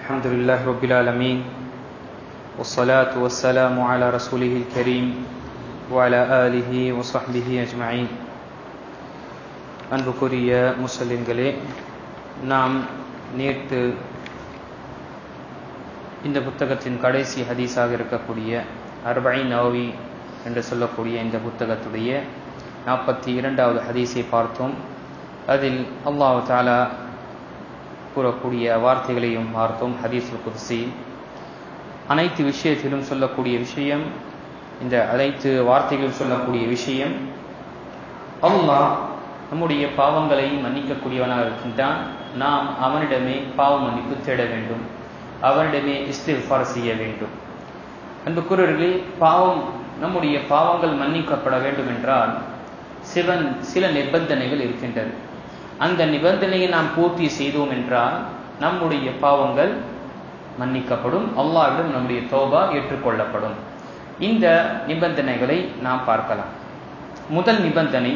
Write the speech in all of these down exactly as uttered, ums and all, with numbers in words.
الحمد لله رب العالمين والصلاة والسلام على رسوله الكريم وعلى آله وصحبه أجمعين. அன்புக்குரிய முஸ்லிம்களே, நாம் நேற்று இந்த புத்தகத்தின் கடைசி ஹதீஸாக இருக்கக்கூடிய அர்பஈன் நவவி என்று சொல்லக்கூடிய இந்த புத்தகத்துடைய நாற்பத்தி இரண்டாவது ஹதீஸை பார்த்தோம். அதில் அல்லாஹ் தஆலா கூறக்கூடிய வார்த்தைகளையும் பார்த்தோம். ஹதீஸுல் குத்ஸி அனைத்து விஷயத்திலும் சொல்லக்கூடிய விஷயம், இந்த அனைத்து வார்த்தைகள் சொல்லக்கூடிய விஷயம், அல்லாஹ் நம்முடைய பாவங்களை மன்னிக்கக்கூடியவனாக இருக்கின்றான். நாம் அவனிடமே பாவ மன்னிப்பு தேட வேண்டும், அவனிடமே இஸ்திக்ஃபார் செய்ய வேண்டும். அன்புக்குரியவர்களே, பாவம் நம்முடைய பாவங்கள் மன்னிக்கப்பட வேண்டும் என்றால் சிவன் சில நிபந்தனைகள் இருக்கின்றது. அந்த நிபந்தனையை நாம் பூர்த்தி செய்தோம் என்றால் நம்முடைய பாவங்கள் மன்னிக்கப்படும், அல்லாஹ்விடம் நம்முடைய தௌபா ஏற்றுக்கொள்ளப்படும். இந்த நிபந்தனைகளை நாம் பார்க்கலாம். முதல் நிபந்தனை,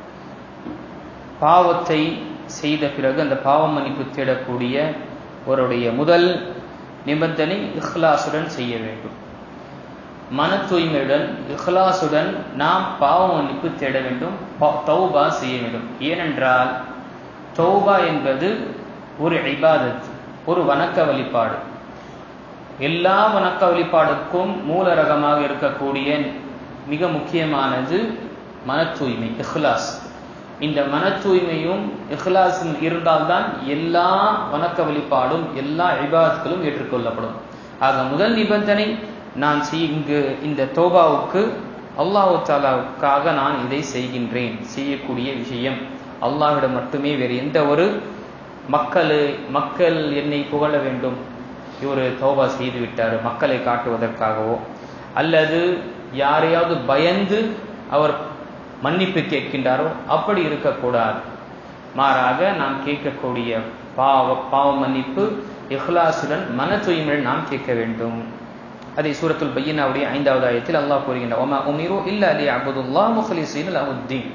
பாவத்தை செய்த பிறகு அந்த பாவ மன்னிப்பு தேடக்கூடிய ஒருடைய முதல் நிபந்தனை இஹ்லாசுடன் செய்ய வேண்டும். மன தூய்மையுடன் இஹ்லாசுடன் நாம் பாவ மன்னிப்பு தேட வேண்டும், தௌபா செய்ய வேண்டும். ஏனென்றால் தௌபா என்பது ஒரு இபாதத், ஒரு வணக்க வழிபாடு. எல்லா வணக்க வழிபாடுக்கும் மூலரகமாக இருக்கக்கூடிய மிக முக்கியமானது மன தூய்மை, இஹ்லாஸ். இந்த மன தூய்மையும் இஹ்லாஸும் இருந்தால்தான் எல்லா வணக்க வழிபாடும் எல்லா இபாதத்துகளும் ஏற்றுக்கொள்ளப்படும். ஆக முதல் நிபந்தனை, நான் இங்கு இந்த தௌபாவுக்கு அல்லாஹ் தஆலாவுக்காக நான் இதை செய்கின்றேன், செய்யக்கூடிய விஷயம் அல்லாஹ்விடம் மட்டுமே, வேறு எந்த ஒரு மக்கள் மக்கள் என்னை புகழ வேண்டும், இவர் தௌபா செய்து விட்டார் மக்களை காட்டுவதற்காகவோ, அல்லது யாரையாவது பயந்து அவர் மன்னிப்பு கேட்கின்றாரோ, அப்படி இருக்கக்கூடாது. மாறாக நாம் கேட்கக்கூடிய பாவ பாவ மன்னிப்பு இஹ்லாசுடன் மன தூய்மையுடன் நாம் கேட்க வேண்டும். அதை சூரத்துல் பையினாவுடைய ஐந்தாவது ஆயத்தில் அல்லாஹ் கூறுகின்றார், வமா உமிரு இல்லா லியஅபுதுல்லாஹ் முக்லிஸீன லஹுத்தீன்.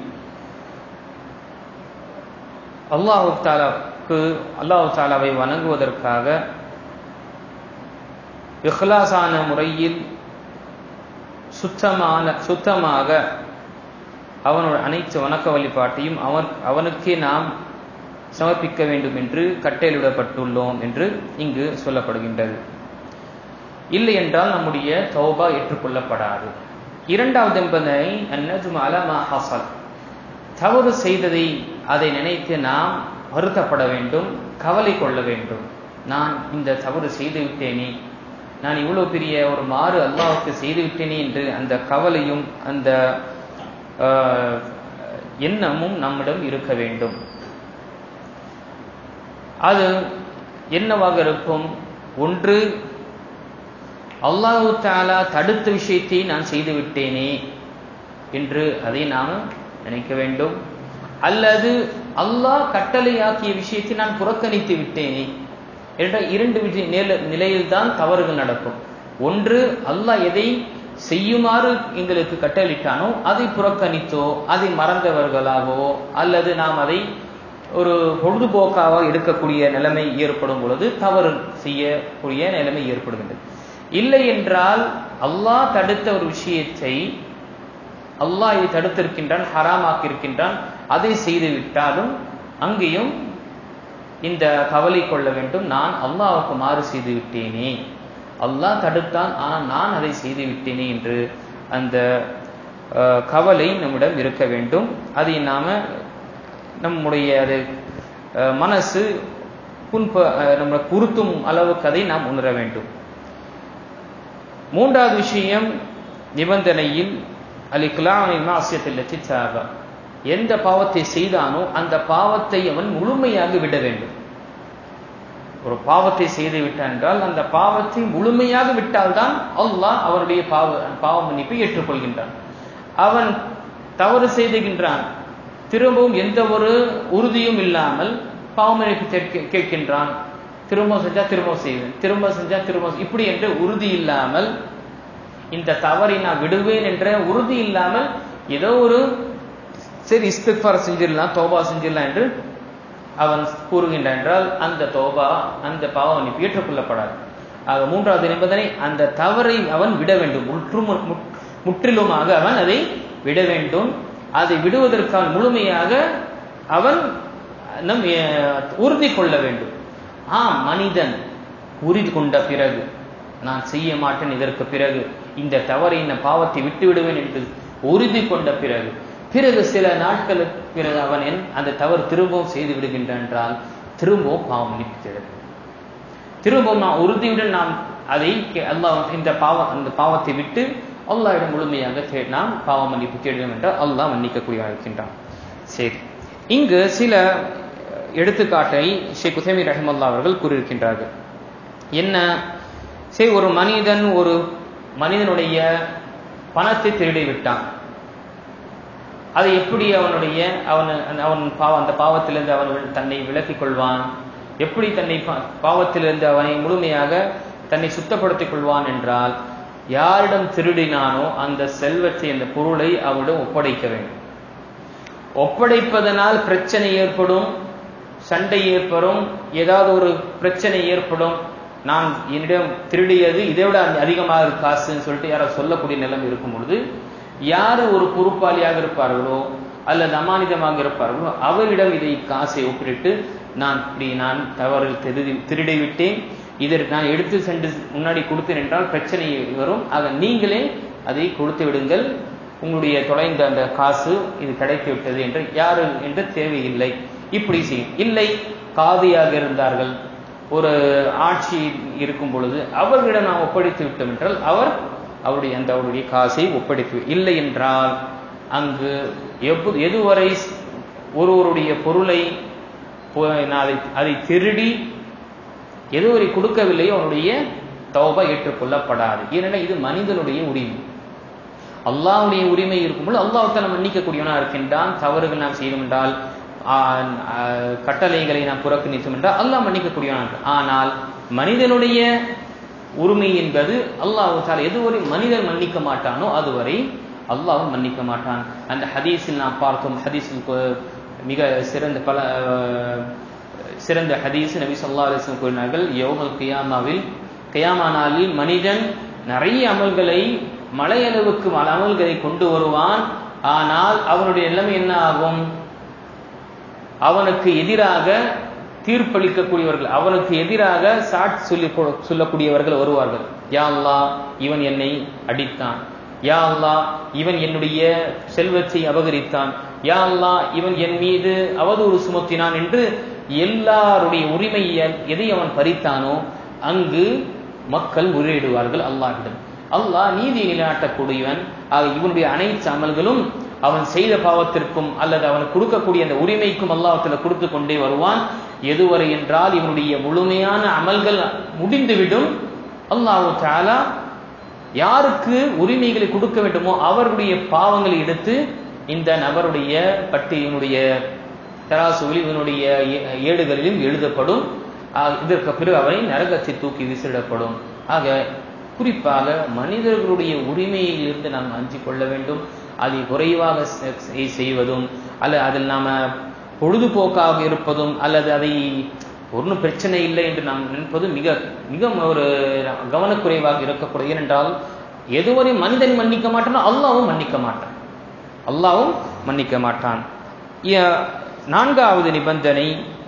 அல்லாஹ் தஆலாவுக்கு அல்லாஹ் தஆலாவை வணங்குவதற்காக இஹ்லாஸான முறையில் சுத்தமான சுத்தமாக அவனோட அனைத்து வணக்க வழிபாட்டையும் அவன் அவனுக்கே நாம் சமர்ப்பிக்க வேண்டும் என்று கட்டளையிடப்பட்டுள்ளோம் என்று இங்கு சொல்லப்படுகின்றது. இல்லை என்றால் நம்முடைய தௌபா ஏற்றுக்கொள்ளப்படாது. இரண்டாவது என்பதை அந்நஜ்மு அலா மா ஹஸல், தவறு செய்ததை அதை நினைத்து நாம் வருத்தப்பட வேண்டும், கவலை கொள்ள வேண்டும். நான் இந்த தவறு செய்து விட்டேனே, நான் இவ்வளவு பெரிய ஒரு மாறு அல்லாஹ்வுக்கு செய்து விட்டேனே என்று அந்த கவலையும் அந்த எண்ணமும் நம்மிடம் இருக்க வேண்டும். அது என்னவாக இருக்கும்? ஒன்று, அல்லாஹ் தஆலா தடுத்த விஷயத்தை நான் செய்து விட்டேனே என்று அதை நாம் நினைக்க வேண்டும். அல்லது அல்லாஹ் கட்டளையாக்கிய விஷயத்தை நான் புறக்கணித்து விட்டேனே என்ற இரண்டு நிலையில் தான் தவறுகள் நடக்கும். ஒன்று, அல்லாஹ் எதை செய்யுமாறு எங்களுக்கு கட்டளையிட்டானோ அதை புறக்கணித்தோ, அதை மறந்தவர்களாகவோ, அல்லது நாம் அதை ஒரு பொழுதுபோக்காக எடுக்கக்கூடிய நிலைமை ஏற்படும் பொழுது தவறு செய்யக்கூடிய நிலைமை ஏற்படுகின்றது. இல்லை என்றால் அல்லாஹ் தடுத்த ஒரு விஷயத்தை அல்லாஹ் இதை தடுத்திருக்கின்றான், ஹராமாக்கி இருக்கின்றான், அதை செய்து விட்டாலும் அங்கேயும் இந்த கவலை கொள்ள வேண்டும், நான் அல்லாஹ்வுக்கு மாறு செய்து விட்டேனே, அல்லாஹ் தடுத்தான் ஆனால் நான் அதை செய்து விட்டேனே என்று அந்த கவலை நம்மிடம் இருக்க வேண்டும். அதை நாம நம்முடைய அது மனசு புண்ப நம்ம குறுத்தும் அளவுக்கு அதை நாம் உணர வேண்டும். மூன்றாவது விஷயம், நிபந்தனையில் அல்-இக்லாஉ மஅசியத்தில்லதி தாப, எந்த பாவத்தை செய்தானோ அந்த பாவத்தை அவன் முழுமையாக விட வேண்டும். ஒரு பாவத்தை செய்து விட்டான் என்றால் அந்த பாவத்தை முழுமையாக விட்டால்தான் அல்லாஹ் அவருடைய பாவ பாவ மன்னிப்பை ஏற்றுக்கொள்கின்றான். அவன் தவறு செய்துகின்றான், திரும்பவும் எந்த ஒரு உறுதியும் இல்லாமல் பாவ மன்னிப்பு கேட்கின்றான், திரும்ப செஞ்சா திரும்ப செய்வேன், திரும்ப செஞ்சா திரும்ப இப்படி என்ற உறுதி இல்லாமல், இந்த தவறை நான் விடுவேன் என்ற உறுதி இல்லாமல் ஏதோ ஒரு சரி இஸ்திக்ஃபார் செஞ்சிடலாம், தௌபா செஞ்சிடலாம் என்று அவன் கூறுகின்றான் என்றால் அந்த தௌபா அந்த பாவ மன்னிப்பு ஏற்றுக்கொள்ளப்படாது. ஆக மூன்றாவது நிபந்தனை, அந்த தவறை அவன் விட வேண்டும், முற்றும் முற்றிலுமாக அவன் அதை விட வேண்டும். அதை விடுவதற்கான முழுமையாக அவன் நம் உறுதி கொள்ள வேண்டும். ஆம், மனிதன் உறுதி கொண்ட பிறகு நான் செய்ய மாட்டேன், இதற்கு பிறகு இந்த தவறை இந்த பாவத்தை விட்டு விடுவேன் என்று உறுதி கொண்ட பிறகு பிறகு சில நாட்களுக்கு பிறகு அவன் அந்த தவறு திரும்பவும் செய்து விடுகின்றான் என்றால் திரும்பவும் பாவம் மன்னிப்பு தேட வேண்டும். திரும்பவும் நான் உறுதியுடன் நாம் அதை அல்லாஹ் இந்த பாவம் அந்த பாவத்தை விட்டு அல்லாஹ்விடம் முழுமையாக நாம் பாவ மன்னிப்பு தேடுவோம் என்றால் அல்லாஹ் மன்னிக்கக்கூடியவனாக இருக்கின்றான். சரி, இங்கு சில எடுத்துக்காட்டை ஷேக் உசைமீன் ரஹிமத்துல்லாஹ் அவர்கள் கூறியிருக்கின்றார்கள். என்ன? சரி, ஒரு மனிதன் ஒரு மனிதனுடைய பணத்தை திருடி விட்டான். அதை எப்படி அவனுடைய அவன் அவன் பாவ அந்த பாவத்திலிருந்து அவன் தன்னை விலக்கிக் கொள்வான்? எப்படி தன்னை பாவத்திலிருந்து அவனை முழுமையாக தன்னை சுத்தப்படுத்திக் கொள்வான் என்றால், யாரிடம் திருடினானோ அந்த செல்வத்தை அந்த பொருளை அவனிடம் ஒப்படைக்க வேண்டும். ஒப்படைப்பதனால் பிரச்சனை ஏற்படும், சண்டை ஏற்படும், ஏதாவது ஒரு பிரச்சனை ஏற்படும். நான் என்னிடம் திருடியது இதை விட அதிகமாக காசுன்னு சொல்லிட்டு யாராவது சொல்லக்கூடிய நிலைமை இருக்கும் பொழுது, யாரு ஒரு பொறுப்பாளியாக இருப்பார்களோ அல்லது அமானிதமாக இருப்பார்களோ அவரிடம் இதை காசை ஒப்பிட்டு, நான் இப்படி நான் தவறு திருடி திருடி விட்டேன், இதற்கு நான் எடுத்து சென்று முன்னாடி கொடுத்தேன் என்றால் பிரச்சனை வரும். ஆக நீங்களே அதை கொடுத்து விடுங்கள், உங்களுடைய தொலைந்த அந்த காசு இது கிடைத்து விட்டது என்று யாரு என்று தேவையில்லை. இப்படி செய்யும். இல்லை, காதியாக இருந்தார்கள், ஒரு ஆட்சி இருக்கும் பொழுது அவர்களிடம் நாம் ஒப்படைத்து விட்டோம் என்றால் அவர் அவருடைய அந்த அவருடைய காசை ஒப்படைத்து, இல்லை என்றால் அங்கு எப்போது எதுவரை ஒருவருடைய பொருளை அதை அதை திருடி எதுவரை கொடுக்கவில்லையோ அவனுடைய தௌபா ஏற்றுக்கொள்ளப்படாது. ஏனென்றால் இது மனிதனுடைய உரிமை. அல்லாஹ்வுடைய உரிமை இருக்கும்போது அல்லாஹ் தஆலா மன்னிக்கக்கூடியவனாக இருக்கின்றான். தவறுகள் நாம் செய்தோம் என்றால், கட்டளைகளை நாம் புறக்கணித்தோம் என்றால் அல்லாஹ் மன்னிக்கக்கூடியவனாக. ஆனால் மனிதனுடைய உரிமை என்பது அல்லாஹ் தஆலா எதுவரை மனிதன் மன்னிக்க மாட்டானோ அதுவரை அல்லாஹ் மன்னிக்க மாட்டான். அந்த ஹதீஸில் நாம் பார்த்தோம், ஹதீஸில் மிக சிறந்த பல சிறந்த ஹதீஸ் நபி ஸல்லல்லாஹு அலைஹி வஸல்லம் கூறினார்கள், யௌமல் கியாமாவில் கியாமா நாளில் மனிதன் நிறைய அமல்களை மலையளவுக்கு அமல்களை கொண்டு வருவான். ஆனால் அவனுடைய நிலைமை என்ன ஆகும்? அவனுக்கு எதிராக தீர்ப்பளிக்கக்கூடியவர்கள், அவனுக்கு எதிராக சாட்சி சொல்லி சொல்லக்கூடியவர்கள் வருவார்கள். யா அல்லாஹ், இவன் என்னை அடித்தான். யா அல்லாஹ், இவன் என்னுடைய செல்வத்தை அபகரித்தான். யா அல்லாஹ், இவன் என் மீது அவதூறு சுமத்தினான் என்று எல்லாருடைய உரிமை எதை அவன் பறித்தானோ அங்கு மக்கள் முறையிடுவார்கள் அல்லாஹ்விடம். அல்லாஹ் நீதி நிலைநாட்டக்கூடியவன். ஆக இவனுடைய அனைத்து அமல்களும் அவன் செய்த பாவத்திற்கும் அல்லது அவன் கொடுக்கக்கூடிய அந்த உரிமைக்கும் அல்லாஹ்விடத்துல கொடுத்து கொண்டே வருவான். எதுவரை என்றால் இவனுடைய முழுமையான அமல்கள் முடிந்துவிடும். அல்லாஹ் தஆலா யாருக்கு உரிமைகளை கொடுக்க வேண்டுமோ அவருடைய பாவங்களை எடுத்து இந்த நபருடைய பட்டி இவனுடைய தராசுகளில் இவனுடைய ஏடுகளிலும் எழுதப்படும். இதற்கு பிறகு அவனை நரகத்தை தூக்கி விசிடப்படும். ஆக குறிப்பாக மனிதர்களுடைய உரிமையிலிருந்து நாம் அஞ்சிக் கொள்ள வேண்டும். அதை குறைவாக செய்வதும் அல்லது அதில் நாம பொழுதுபோக்காக இருப்பதும் அல்லது அதை ஒன்றும் பிரச்சனை இல்லை என்று நாம் நினைப்பதும் மிக மிக ஒரு கவனக்குறைவாக இருக்கக்கூடிய. ஏனென்றால் எதுவரை மனிதன் மன்னிக்க மாட்டானோ அல்லாஹ்வும் மன்னிக்க மாட்டான், அல்லாஹ்வும் மன்னிக்க மாட்டான். நான்காவது நிபந்தனை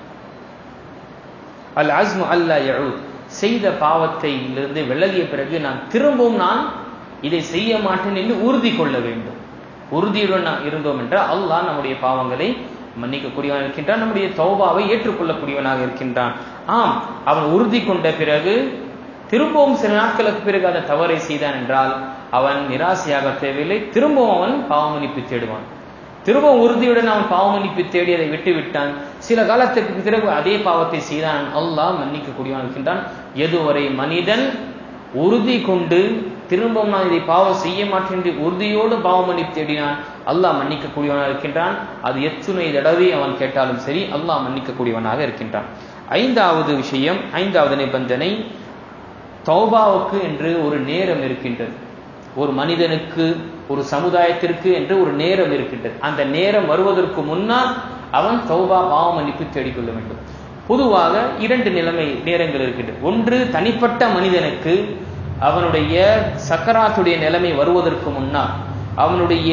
அல் அஸ்மு அல்லா யஊத், செய்த பாவத்திலிருந்து விலகிய பிறகு நான் திரும்பவும் நான் இதை செய்ய மாட்டேன் என்று உறுதி கொள்ள வேண்டும். உறுதியுடன் இருந்தோம் என்றால் அல்லாஹ் நம்முடைய பாவங்களை மன்னிக்கக்கூடியவனாக இருக்கின்றான், நம்முடைய தௌபாவை ஏற்றுக்கொள்ளக்கூடியவனாக இருக்கின்றான். ஆம், அவன் உறுதி கொண்ட பிறகு திரும்பவும் சில நாட்களுக்கு பிறகு அந்த தவறை செய்தான் என்றால் அவன் நிராசையாக தேவையில்லை, திரும்பவும் அவன் பாவமன்னிப்பு தேடுவான். திரும்பவும் உறுதியுடன் அவன் பாவமன்னிப்பு தேடி அதை விட்டு விட்டான். சில காலத்துக்கு பிறகு அதே பாவத்தை செய்தான், அல்லாஹ் மன்னிக்கக்கூடியவனாக இருக்கின்றான். எதுவரை மனிதன் உறுதி கொண்டு திரும்பவும் நான் இதை பாவம் செய்ய மாட்டேன் என்று உறுதியோடு பாவமன்னிப்பு தேடினான், அல்லாஹ் மன்னிக்கக்கூடியவனாக இருக்கின்றான். அது எத்துணை தடவை அவன் கேட்டாலும் சரி அல்லாஹ் மன்னிக்கக்கூடியவனாக இருக்கின்றான். ஐந்தாவது விஷயம், ஐந்தாவது நிபந்தனை, தௌபாவுக்கு என்று ஒரு நேரம் இருக்கின்றது. ஒரு மனிதனுக்கு ஒரு சமுதாயத்திற்கு என்று ஒரு நேரம் இருக்கின்றது. அந்த நேரம் வருவதற்கு முன்னால் அவன் தௌபா பாவ மன்னிப்பு தேடிக்கொள்ள வேண்டும். பொதுவாக இரண்டு நிலைமை நேரங்கள் இருக்கின்றன. ஒன்று, தனிப்பட்ட மனிதனுக்கு அவனுடைய சக்கராத்துடைய நிலைமை வருவதற்கு முன்னால், அவனுடைய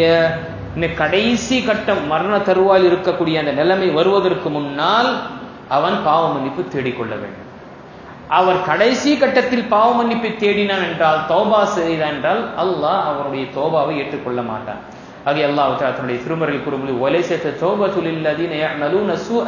கடைசி கட்டம் மரண தருவாயில் இருக்கக்கூடிய அந்த நிலைமை வருவதற்கு முன்னால் அவன் பாவ மன்னிப்பு தேடிக்கொள்ள வேண்டும். அவர் கடைசி கட்டத்தில் பாவ மன்னிப்பை தேடினான் என்றால், தௌபா செய்தான் என்றால், அல்லாஹ் அவருடைய தௌபாவை ஏற்றுக்கொள்ள மாட்டான். ஆகிய அல்லாஹ் தன்னுடைய திருமறையில் கூறும்போது, வலைஸத் தௌபத்து லில்லதீன யஅமலூன ஸூஅ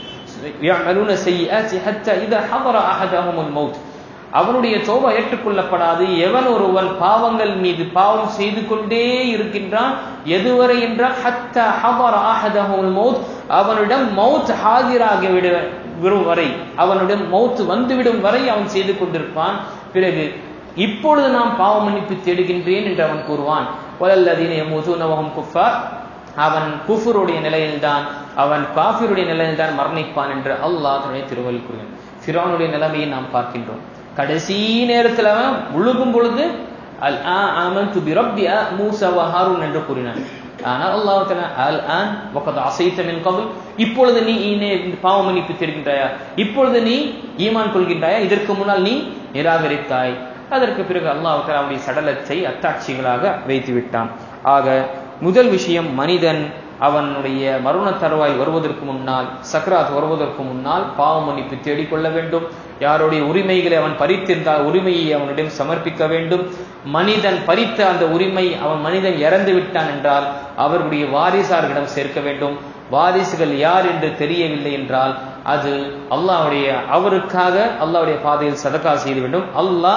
யஅமலூன ஸய்யிஆத்தி ஹத்தா இதா ஹதர அஹதஹுமுல் மௌத். அவனுடைய தௌபா ஏற்றுக்கொள்ளப்படாது எவன் ஒருவன் பாவங்கள் மீது பாவம் செய்து கொண்டே இருக்கின்றான், எதுவரை என்றால் ஹத்தா ஹதர அஹதஹுமுல் மௌத், அவனிடம் மௌத் ஹாதிராகி விடும் வரை, அவனுடைய மௌத் வந்துவிடும் வரை அவன் செய்து கொண்டிருப்பான். பிறகு இப்பொழுது நாம் பாவ மன்னிப்பு தேடுகின்றேன் என்று அவன் கூறுவான். வலல்லதீன யமூதூன வஹும் குஃபார், அவன் குஃபருடைய நிலையில்தான், அவன் காஃபிருடைய நிலையில்தான் மரணிப்பான் என்று அல்லாஹ் தன்னுடைய திருமறையில் கூறுகிறான். ஃபிரௌனுடைய நிலைமையை நாம் பார்க்கின்றோம். கடைசி நேரத்தில் அவன் முழுகும் பொழுது அல் ஆமன்து பிரப்பி மூஸா வ ஹாரூன் என்று கூறினான். ஆனால் அல்லாஹ் தஆலா அல் ஆன் வகத் அஸைத மின் கப்ல், இப்பொழுது நீ பாவ மன்னிப்பு தேடுகின்றாயா, இப்பொழுது நீ ஈமான் கொள்கின்றாயா, இதற்கு முன்னால் நீ நிராகரித்தாய். அதற்கு பிறகு அல்லாஹ் தஆலா அவருடைய சடலத்தை அத்தாட்சிகளாக வைத்து விட்டான். ஆக முதல் விஷயம், மனிதன் அவனுடைய மரண தருவாய் வருவதற்கு முன்னால், சக்ராத் வருவதற்கு முன்னால் பாவ மன்னிப்பு தேடிக்கொள்ள வேண்டும். யாருடைய உரிமைகளை அவன் பறித்திருந்தால் உரிமையை அவனிடம் சமர்ப்பிக்க வேண்டும். மனிதன் பறித்த அந்த உரிமை, அவன் மனிதன் இறந்து விட்டான் என்றால் அவர்களுடைய வாரிசார்களிடம் சேர்க்க வேண்டும். வாரிசுகள் யார் என்று தெரியவில்லை என்றால் அது அல்லாஹ்வுடைய அவருக்காக அல்லாஹ்வுடைய பாதையில் சதகா செய்து வேண்டும். அல்லாஹ்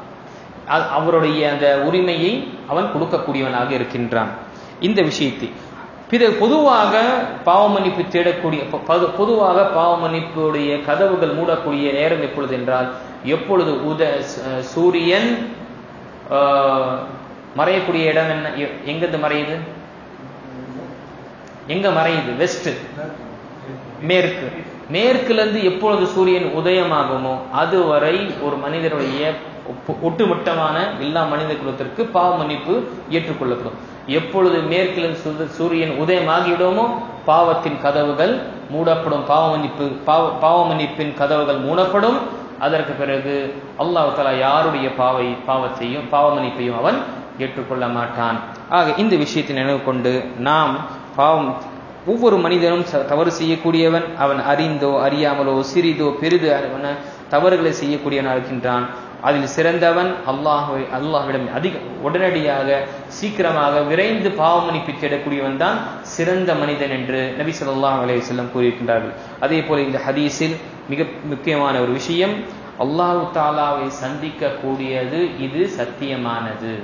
அவருடைய அந்த உரிமையை அவன் கொடுக்கக்கூடியவனாக இருக்கின்றான். இந்த விஷயத்தை பிறகு பொதுவாக பாவ மன்னிப்பு தேடக்கூடிய பொதுவாக பாவ மன்னிப்புடைய கதவுகள் மூடக்கூடிய நேரம் எப்பொழுது என்றால், எப்பொழுது உத சூரியன் மறையக்கூடிய இடம் என்ன, எங்கிருந்து மறையுது, எங்க மறையுது, வெஸ்ட், மேற்கு, மேற்குல இருந்து எப்பொழுது சூரியன் உதயமாகுமோ அதுவரை ஒரு மனிதனுடைய ஒட்டுமொத்தமான எல்லா மனித குலத்திற்கு பாவ மன்னிப்பு ஏற்றுக்கொள்ளப்படும். எப்பொழுது மேற்கிலிருந்து சூரியன் உதயமாகிவிடுமோ பாவத்தின் கதவுகள் மூடப்படும், பாவ மன்னிப்பு பாவ மன்னிப்பின் கதவுகள் மூடப்படும். அதற்கு பிறகு அல்லாஹ் தஆலா யாருடைய பாவை பாவத்தையும் பாவ மன்னிப்பையும் அவன் ஏற்றுக்கொள்ள மாட்டான். ஆக இந்த விஷயத்தை நினைவு கொண்டு நாம் பாவம், ஒவ்வொரு மனிதனும் தவறு செய்யக்கூடியவன், அவன் அறிந்தோ அறியாமலோ சிறிதோ பெரிதோ தவறுகளை செய்யக்கூடியவனாக இருக்கின்றான். அதில் சிறந்தவன் அல்லாஹ்வை அல்லாஹ்விடம் அதிக உடனடியாக சீக்கிரமாக விரைந்து பாவ மன்னிப்பு தேடக்கூடியவன் தான் சிறந்த மனிதன் என்று நபி ஸல்லல்லாஹு அலைஹி வஸல்லம் கூறியிருக்கின்றார்கள். அதே போல இந்த ஹதீஸில் மிக முக்கியமான ஒரு விஷயம், அல்லாஹ் தஆலாவை சந்திக்க கூடியது இது சத்தியமானது.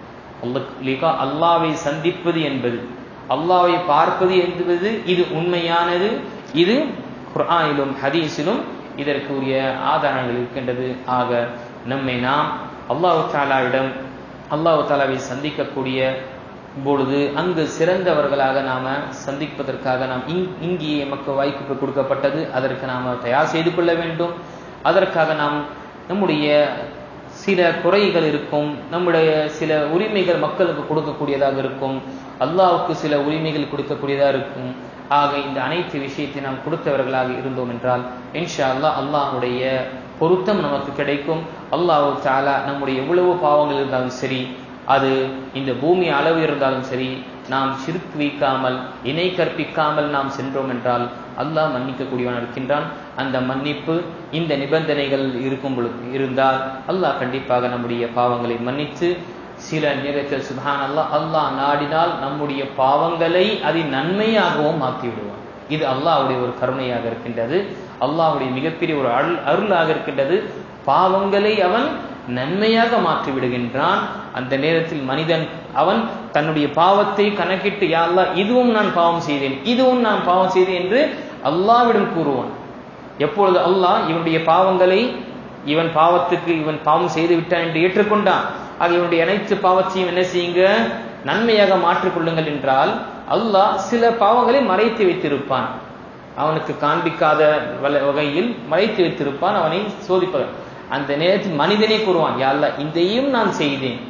அல்லாஹ்வை சந்திப்பது என்பது, அல்லாஹ்வை பார்ப்பது என்பது இது உண்மையானது. இது குர்ஆனிலும் ஹதீஸிலும் இதற்குரிய ஆதாரங்கள் இருக்கின்றது. ஆக நம்மை நாம் அல்லாஹ் தஆலாவிடம் அல்லாஹ் தஆலாவை சந்திக்கக்கூடிய பொழுது அங்கு சிறந்தவர்களாக நாம சந்திப்பதற்காக நாம் இங்கே நமக்கு வாய்ப்பு கொடுக்கப்பட்டது, அதற்கு நாம் தயார் செய்து கொள்ள வேண்டும். அதற்காக நாம் நம்முடைய சில குறைகள் இருக்கும், நம்முடைய சில உரிமைகள் மக்களுக்கு கொடுக்கக்கூடியதாக இருக்கும், அல்லாஹ்வுக்கு சில உரிமைகள் கொடுக்கக்கூடியதாக இருக்கும். ஆக இந்த அனைத்து விஷயத்தை நாம் கொடுத்தவர்களாக இருந்தோம் என்றால் இன்ஷா அல்லாஹ் அல்லாஹ்வுடைய பொருத்தம் நமக்கு கிடைக்கும். அல்லாஹ் தஆலா நம்முடைய எவ்வளவு பாவங்கள் இருந்தாலும் சரி, அது இந்த பூமி அளவு இருந்தாலும் சரி, நாம் ஷிர்க் வைக்காமல் இணை கற்பிக்காமல் நாம் சென்றோம் என்றால் அல்லாஹ் மன்னிக்கக்கூடியவன் இருக்கின்றான். அந்த மன்னிப்பு இந்த நிபந்தனைகள் இருக்கும் பொழுது இருந்தால் அல்லாஹ் கண்டிப்பாக நம்முடைய பாவங்களை மன்னித்து, சில நேரத்தில் சுப்ஹான் அல்லாஹ் அல்லாஹ் நாடினால் நம்முடைய பாவங்களை அதை நன்மையாகவும் ஆக்கி விடுவான். இது அல்லாஹ்வுடைய ஒரு கருணையாக இருக்கின்றது, அல்லாஹ்வுடைய மிகப்பெரிய ஒரு அருள் அருளாக இருக்கின்றது. பாவங்களை அவன் நன்மையாக மாற்றி விடுகின்றான். அந்த நேரத்தில் மனிதன் அவன் தன்னுடைய பாவத்தை கணக்கிட்டு, யா அல்லாஹ் இதுவும் நான் பாவம் செய்தேன், இதுவும் நான் பாவம் செய்தேன் என்று அல்லாஹ்விடம் கூறுவான். எப்பொழுது அல்லாஹ் இவனுடைய பாவங்களை, இவன் பாவத்துக்கு இவன் பாவம் செய்து விட்டான் என்று ஏற்றுக்கொண்டான், ஆக இவனுடைய அனைத்து பாவத்தையும் என்ன செய்யுங்க, நன்மையாக மாற்றிக்கொள்ளுங்கள் என்றால் அல்லாஹ் சில பாவங்களை மறைத்து வைத்திருப்பான், அவனுக்கு காண்பிக்காத வகையில் மறைத்து வைத்திருப்பான், அவனை சோதிப்பதன். அந்த நேரத்தில் மனிதனே கூறுவான், யா அல்லாஹ் இதையும் நான் செய்தேன்,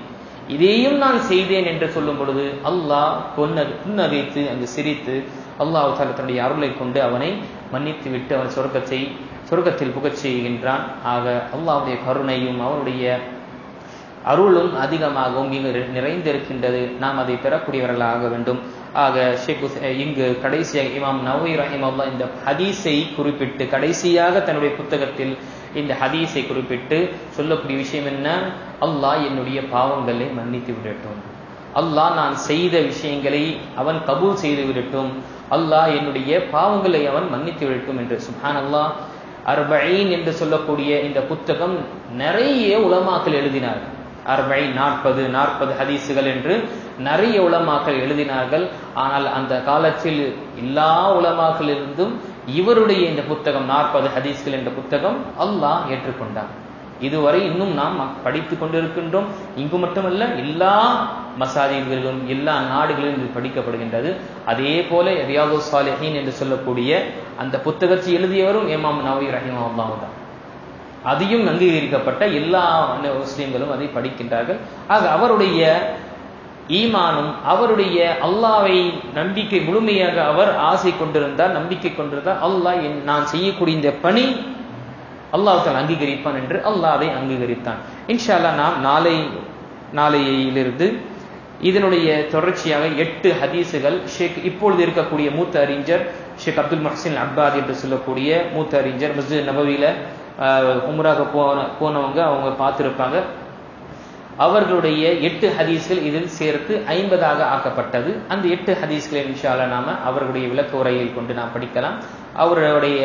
இதையும் நான் செய்தேன் என்று சொல்லும் பொழுது அல்லாஹ் புன்னகைத்து அங்கு சிரித்து அல்லாஹ் தஆலா தன்னுடைய அருளை கொண்டு அவனை மன்னித்து விட்டு அவன் சொர்க்கத்தை சொர்க்கத்தில் புகச் செய்கின்றான். ஆக அல்லாஹ்வுடைய கருணையும் அவருடைய அருளும் அதிகமாகவும் இங்கு நிறைந்திருக்கின்றது. நாம் அதை பெறக்கூடியவர்களாக ஆக வேண்டும். ஆக ஷேக் இங்கு கடைசியாக இமாம் நவவி ரஹிமஹுல்லாஹ் இந்த ஹதீஸை குறிப்பிட்டு கடைசியாக தன்னுடைய புத்தகத்தில் இந்த ஹதீஸை குறிப்பிட்டு சொல்லக்கூடிய விஷயம் என்ன? அல்லாஹ் என்னுடைய பாவங்களை மன்னித்து விடட்டும், அல்லாஹ் நான் செய்த விஷயங்களை அவன் கபூல் செய்து விடட்டும், அல்லாஹ் என்னுடைய பாவங்களை அவன் மன்னித்து விடட்டும் என்று. சுப்ஹானல்லாஹ். அர்பஈன் என்று சொல்லக்கூடிய இந்த புத்தகம் நிறைய உலமாக்கள் எழுதினார்கள். அர்பஈன் நாற்பது நாற்பது ஹதீஸுகள் என்று நிறைய உலமாக்கள் எழுதினார்கள். ஆனால் அந்த காலத்தில் எல்லா உலமாக்களிலிருந்தும் இவருடைய இந்த புத்தகம் நாற்பது ஹதீஸ்கள் என்ற புத்தகம் அல்லாஹ் ஏற்றுக்கொண்டார். இதுவரை இன்னும் நாம் படித்துக் கொண்டிருக்கின்றோம். இங்கு மட்டுமல்ல, எல்லா மசாஜிகளிலும் எல்லா நாடுகளிலும் இது படிக்கப்படுகின்றது. அதே போல ரியாதுஸ் ஸாலிஹீன் என்று சொல்லக்கூடிய அந்த புத்தகத்தை எழுதியவரும் இமாம் நவவி ரஹிமஹுல்லாஹ் தான். அதையும் அங்கீகரிக்கப்பட்ட எல்லா முஸ்லிம்களும் அதை படிக்கின்றார்கள். ஆக அவருடைய ஈமானும் அவருடைய அல்லாஹ்வை நம்பிக்கை முழுமையாக அவர் ஆசை கொண்டிருந்தார், நம்பிக்கை கொண்டிருந்தார். அல்லாஹ் நான் செய்யக்கூடிய இந்த பணி அல்லாஹ் தஆலா அங்கீகரிப்பான் என்று அல்லாஹ் அதை அங்கீகரித்தான். இன்ஷா அல்லாஹ் நாம் நாளை நாளையிலிருந்து இதனுடைய தொடர்ச்சியாக எட்டு ஹதீஸுகள் ஷேக் இப்பொழுது இருக்கக்கூடிய மூத்த அறிஞர் ஷேக் அப்துல் முஹ்சின் அப்பாத் என்று சொல்லக்கூடிய மூத்த அறிஞர் மஸ்ஜித் நபவியில உம்ராக போன போனவங்க அவங்க பார்த்திருப்பாங்க. அவர்களுடைய எட்டு ஹதீஸ்கள் இதில் சேர்த்து ஐம்பதாக ஆக்கப்பட்டது. அந்த எட்டு ஹதீஸ்களை இன்ஷா அல்லாஹ் நாம அவர்களுடைய விளக்க உரையில் கொண்டு நாம் படிக்கலாம். அவருடைய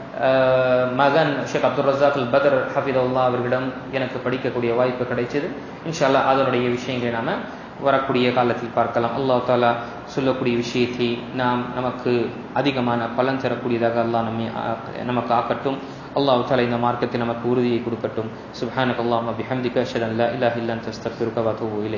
மகன் ஷேக் அப்துல் ரஸாக் அல் பத்ர் ஹஃபிதல்லாஹ் அவர்களிடம் எனக்கு படிக்கக்கூடிய வாய்ப்பு கிடைச்சது. இன்ஷா அல்லாஹ் அதனுடைய விஷயங்களை நாம வரக்கூடிய காலத்தில் பார்க்கலாம். அல்லாஹ் தஆலா சொல்லக்கூடிய விஷயத்தை நாம் நமக்கு அதிகமான பலன் தரக்கூடியதாக அல்லாஹ் நம்மை நமக்கு ஆக்கட்டும். அல்லாஹ் தஆலா இந்த மார்க்கத்தை நமக்கு உறுதியை கொடுக்கட்டும். சுப்ஹானக அல்லாஹும்ம பிஹம்திக அஷ்ஹது அன் லா இலாஹா இல்லா அன்த அஸ்தக்ஃபிருக வ அத்தூபு இலைக்.